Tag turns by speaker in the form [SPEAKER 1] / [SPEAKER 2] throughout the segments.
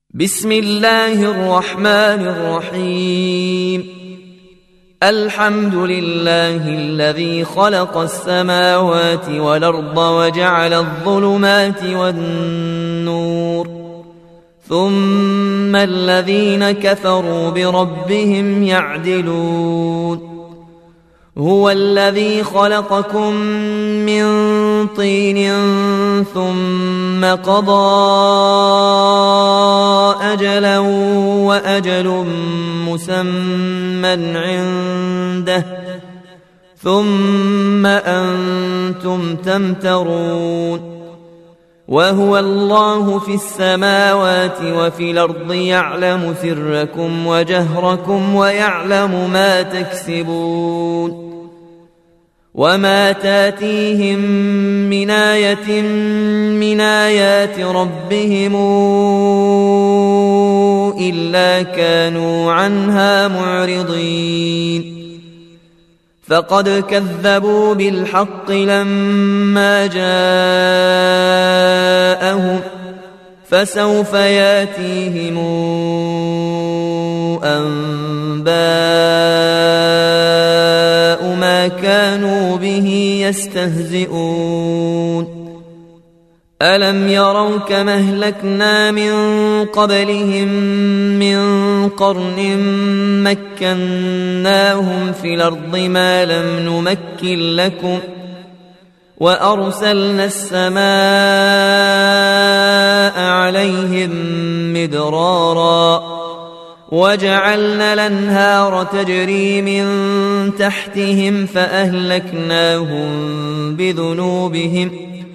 [SPEAKER 1] بسم الله الرحمن الرحيم. الحمد لله الذي خلق السماوات والأرض وجعل الظلمات والنور، ثم الذين كفروا بربهم يعدلون. هو الذي خلقكم من طين ثم قضى أجلا وأجل مسمى عنده ثم أنتم تمترون. وهو الله في السماوات وفي الأرض يعلم سركم وجهركم ويعلم ما تكسبون. وما تاتيهم من آية من آيات ربهم إلا كانوا عنها معرضين. فقد كذبوا بالحق لما جاءهم، فسوف ياتيهم أنباء ما كانوا به يستهزئون. ألم يروا كما أهلكنا من قبلهم من قرن مكناهم في الأرض ما لم نمكن لكم، وأرسلنا السماء عليهم مدرارا، وجعلنا الأنهار تجري من تحتهم فأهلكناهم بذنوبهم،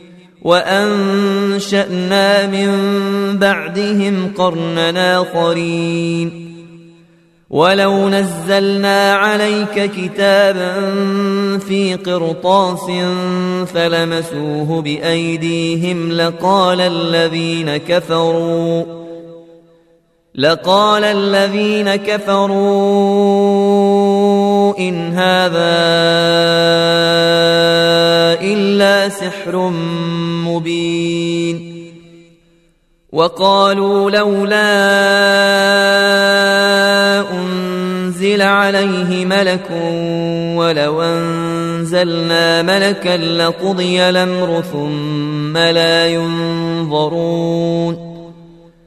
[SPEAKER 1] وأنشأنا من بعدهم قرنا آخرين. ولو نزلنا عليك كتابا في قرطاس فلمسوه بأيديهم لقال الذين كفروا إن هذا إلا سحر مبين. وقالوا لولا أنزل عليه ملك ولو أنزلنا ملكا لقضي الأمر ثم لا ينظرون.